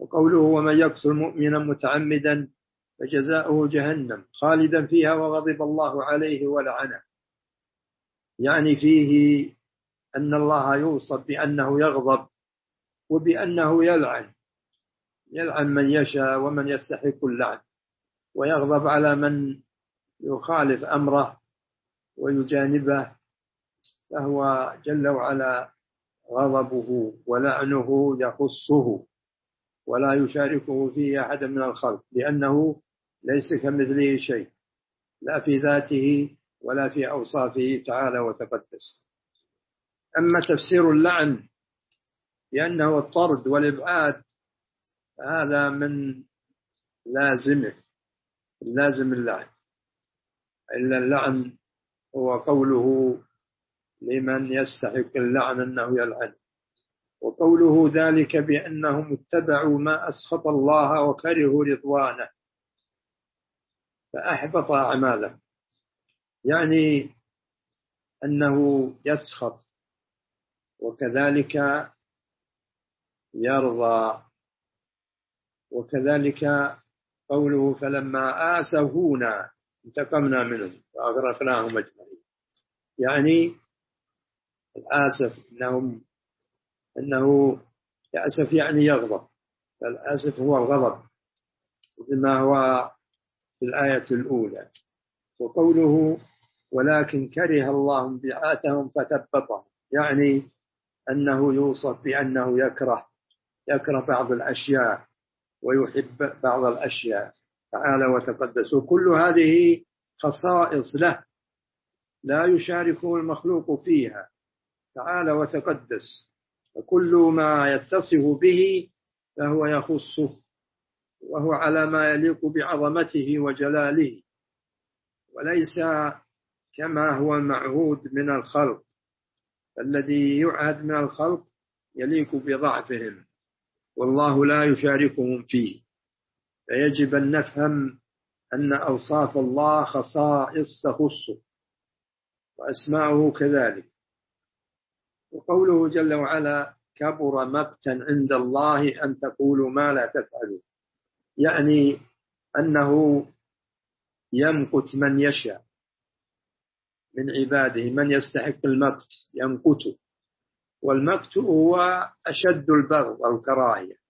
وقوله ومن يقتل مؤمنا متعمدا فجزاؤه جهنم خالدا فيها وغضب الله عليه ولعنه. يعني فيه أن الله يوصف بأنه يغضب وبأنه يلعن من يشاء ومن يستحق اللعن، ويغضب على من يخالف أمره ويجانبه، فهو جل وعلا غضبه ولعنه يخصه ولا يشاركه فيه أحد من الخلق، لأنه ليس كمثله شيء لا في ذاته ولا في أوصافه تعالى وتقدس. أما تفسير اللعن بأنه الطرد والإبعاد هذا من لازم اللعن، إلا اللعن هو قوله لمن يستحق اللعن أنه يلعن، وقوله ذلك بأنهم اتبعوا ما أسخط الله وكرهوا رضوانه فأحبط أعماله، يعني أنه يسخط وكذلك يرضى. وكذلك قوله فلما آسفونا انتقمنا منهم وأغرقناهم أجمعين، يعني الآسف أنه يأسف يعني يغضب، فالآسف هو الغضب بما هو في الآية الأولى. وقوله ولكن كره الله بعاثهم فثبطهم، يعني أنه يوصف بأنه يكره بعض الأشياء ويحب بعض الأشياء تعالى وتقدس، وكل هذه خصائص له لا يشاركه المخلوق فيها تعالى وتقدس، وكل ما يتصف به فهو يخصه وهو على ما يليق بعظمته وجلاله، وليس كما هو المعهود من الخلق، الذي يعهد من الخلق يليق بضعفهم والله لا يشاركهم فيه. فيجب أن نفهم أن أوصاف الله خصائص تخصه وأسماؤه كذلك. وقوله جل وعلا كبر مقتا عند الله أن تقولوا ما لا تفعلون، يعني أنه يمقت من يشاء من عباده، من يستحق المقت يمقته، والمقت هو أشد البغض أو الكراهية،